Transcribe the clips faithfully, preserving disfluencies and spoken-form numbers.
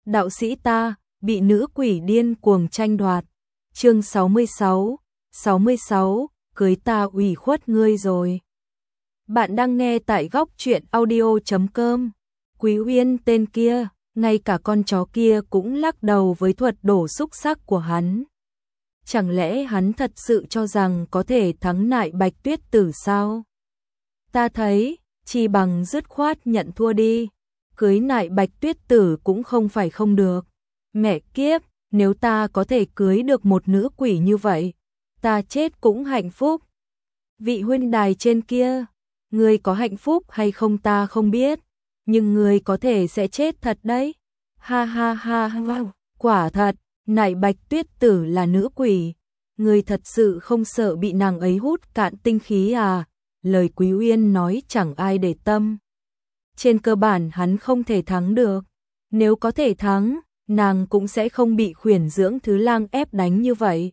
đạo sĩ ta, bị nữ quỷ điên cuồng tranh đoạt. Chương sáu mươi sáu, sáu mươi sáu, cưới ta ủy khuất ngươi rồi. Bạn đang nghe tại góc truyện audio chấm com. Quý Uyên tên kia, ngay cả con chó kia cũng lắc đầu với thuật đổ xúc sắc của hắn. Chẳng lẽ hắn thật sự cho rằng có thể thắng nại Bạch Tuyết Tử sao? Ta thấy, chi bằng dứt khoát nhận thua đi. Cưới nại Bạch Tuyết Tử cũng không phải không được. Mẹ kiếp, nếu ta có thể cưới được một nữ quỷ như vậy, ta chết cũng hạnh phúc. Vị huynh đài trên kia, ngươi có hạnh phúc hay không ta không biết, nhưng ngươi có thể sẽ chết thật đấy. Ha ha ha ha, quả thật, nại Bạch Tuyết Tử là nữ quỷ, ngươi thật sự không sợ bị nàng ấy hút cạn tinh khí à? Lời Quý Uyên nói chẳng ai để tâm. Trên cơ bản hắn không thể thắng được, nếu có thể thắng, nàng cũng sẽ không bị khuyển dưỡng thứ lang ép đánh như vậy.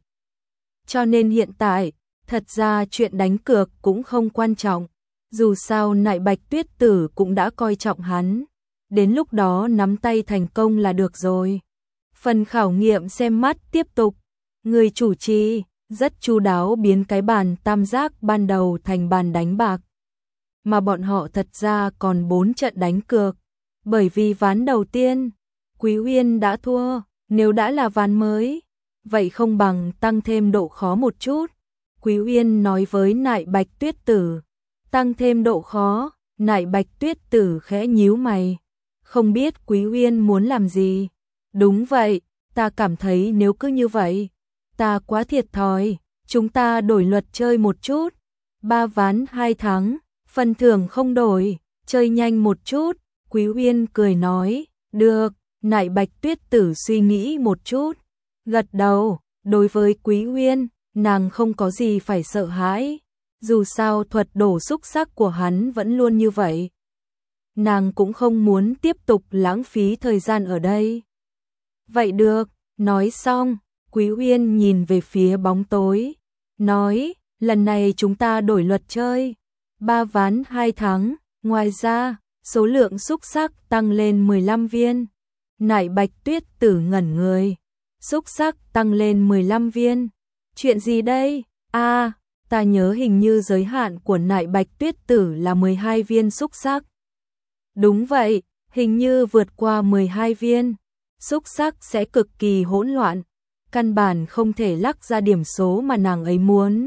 Cho nên hiện tại, thật ra chuyện đánh cược cũng không quan trọng, dù sao nại Bạch Tuyết Tử cũng đã coi trọng hắn, đến lúc đó nắm tay thành công là được rồi. Phần khảo nghiệm xem mắt tiếp tục, người chủ trì rất chu đáo biến cái bàn tam giác ban đầu thành bàn đánh bạc. Mà bọn họ thật ra còn bốn trận đánh cược, bởi vì ván đầu tiên, Quý Uyên đã thua, nếu đã là ván mới, vậy không bằng tăng thêm độ khó một chút. Quý Uyên nói với nại Bạch Tuyết Tử, tăng thêm độ khó, nại Bạch Tuyết Tử khẽ nhíu mày, không biết Quý Uyên muốn làm gì. Đúng vậy, ta cảm thấy nếu cứ như vậy, ta quá thiệt thòi, chúng ta đổi luật chơi một chút, ba ván hai thắng, phần thưởng không đổi, chơi nhanh một chút. Quý Uyên cười nói, được. Nại Bạch Tuyết Tử suy nghĩ một chút, gật đầu. Đối với Quý Uyên, nàng không có gì phải sợ hãi, dù sao thuật đổ xúc sắc của hắn vẫn luôn như vậy. Nàng cũng không muốn tiếp tục lãng phí thời gian ở đây. Vậy được, nói xong, Quý Uyên nhìn về phía bóng tối, nói, lần này chúng ta đổi luật chơi, ba ván hai thắng, ngoài ra, số lượng xúc sắc tăng lên mười lăm viên. Nại Bạch Tuyết Tử ngẩn người, xúc sắc tăng lên mười lăm viên. Chuyện gì đây? A, à, ta nhớ hình như giới hạn của nại Bạch Tuyết Tử là mười hai viên xúc sắc. Đúng vậy, hình như vượt qua mười hai viên, xúc sắc sẽ cực kỳ hỗn loạn, căn bản không thể lắc ra điểm số mà nàng ấy muốn.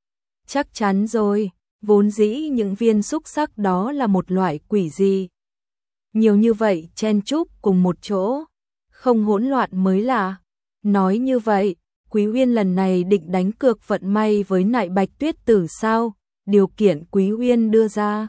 Chắc chắn rồi, vốn dĩ những viên xúc sắc đó là một loại quỷ gì. Nhiều như vậy chen chúc cùng một chỗ, không hỗn loạn mới lạ. Nói như vậy, Quý Uyên lần này định đánh cược vận may với nại Bạch Tuyết Tử sao? Điều kiện Quý Uyên đưa ra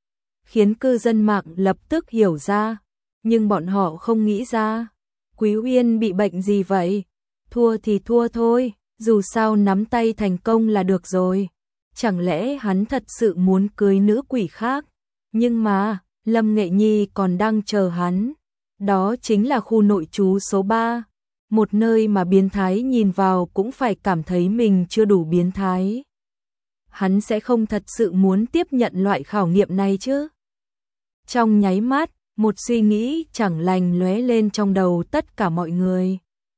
khiến cư dân mạng lập tức hiểu ra, nhưng bọn họ không nghĩ ra. Quý Uyên bị bệnh gì vậy? Thua thì thua thôi, dù sao nắm tay thành công là được rồi. Chẳng lẽ hắn thật sự muốn cưới nữ quỷ khác? Nhưng mà Lâm Nghệ Nhi còn đang chờ hắn. Đó chính là khu nội trú số ba, một nơi mà biến thái nhìn vào cũng phải cảm thấy mình chưa đủ biến thái. Hắn sẽ không thật sự muốn tiếp nhận loại khảo nghiệm này chứ? Trong nháy mắt, một suy nghĩ chẳng lành lóe lên trong đầu tất cả mọi người.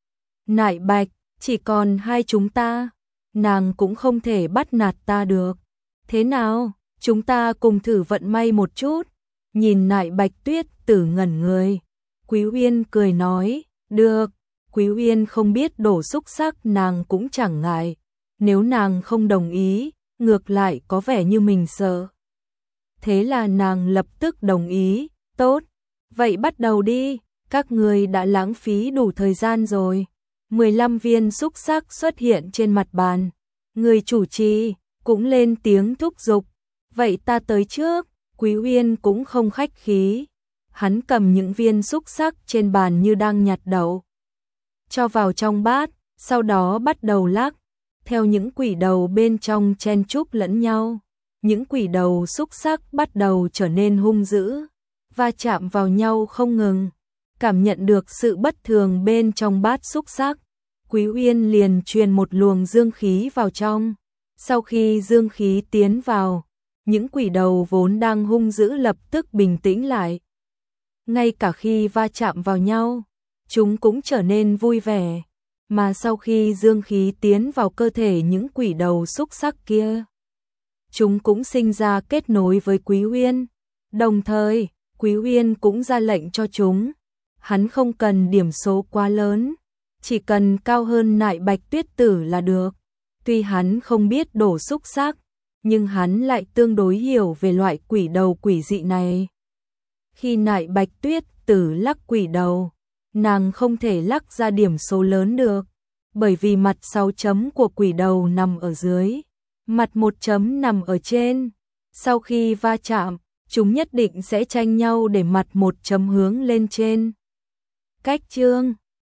Nại Bạch, chỉ còn hai chúng ta, nàng cũng không thể bắt nạt ta được. Thế nào, chúng ta cùng thử vận may một chút. Nhìn nại Bạch Tuyết Tử ngẩn người, Quý Uyên cười nói, được. Quý Uyên không biết đổ xúc sắc nàng cũng chẳng ngại, nếu nàng không đồng ý, ngược lại có vẻ như mình sợ. Thế là nàng lập tức đồng ý, tốt, vậy bắt đầu đi, các người đã lãng phí đủ thời gian rồi. mười lăm viên xúc sắc xuất hiện trên mặt bàn, người chủ trì cũng lên tiếng thúc giục, vậy ta tới trước. Quý Uyên cũng không khách khí, hắn cầm những viên xúc sắc trên bàn như đang nhặt đậu, cho vào trong bát, sau đó bắt đầu lắc, theo những quỷ đầu bên trong chen chúc lẫn nhau, những quỷ đầu xúc sắc bắt đầu trở nên hung dữ, va chạm vào nhau không ngừng. Cảm nhận được sự bất thường bên trong bát xúc sắc, Quý Uyên liền truyền một luồng dương khí vào trong. Sau khi dương khí tiến vào, những quỷ đầu vốn đang hung dữ lập tức bình tĩnh lại. Ngay cả khi va chạm vào nhau, chúng cũng trở nên vui vẻ. Mà sau khi dương khí tiến vào cơ thể những quỷ đầu xúc sắc kia, chúng cũng sinh ra kết nối với Quý Uyên. Đồng thời, Quý Uyên cũng ra lệnh cho chúng. Hắn không cần điểm số quá lớn, chỉ cần cao hơn Nại Bạch Tuyết Tử là được. Tuy hắn không biết đổ xúc xác, nhưng hắn lại tương đối hiểu về loại quỷ đầu quỷ dị này. Khi Nại Bạch Tuyết Tử lắc quỷ đầu, nàng không thể lắc ra điểm số lớn được, bởi vì mặt sáu chấm của quỷ đầu nằm ở dưới, mặt một chấm nằm ở trên. Sau khi va chạm, chúng nhất định sẽ tranh nhau để mặt một chấm hướng lên trên. Cách chương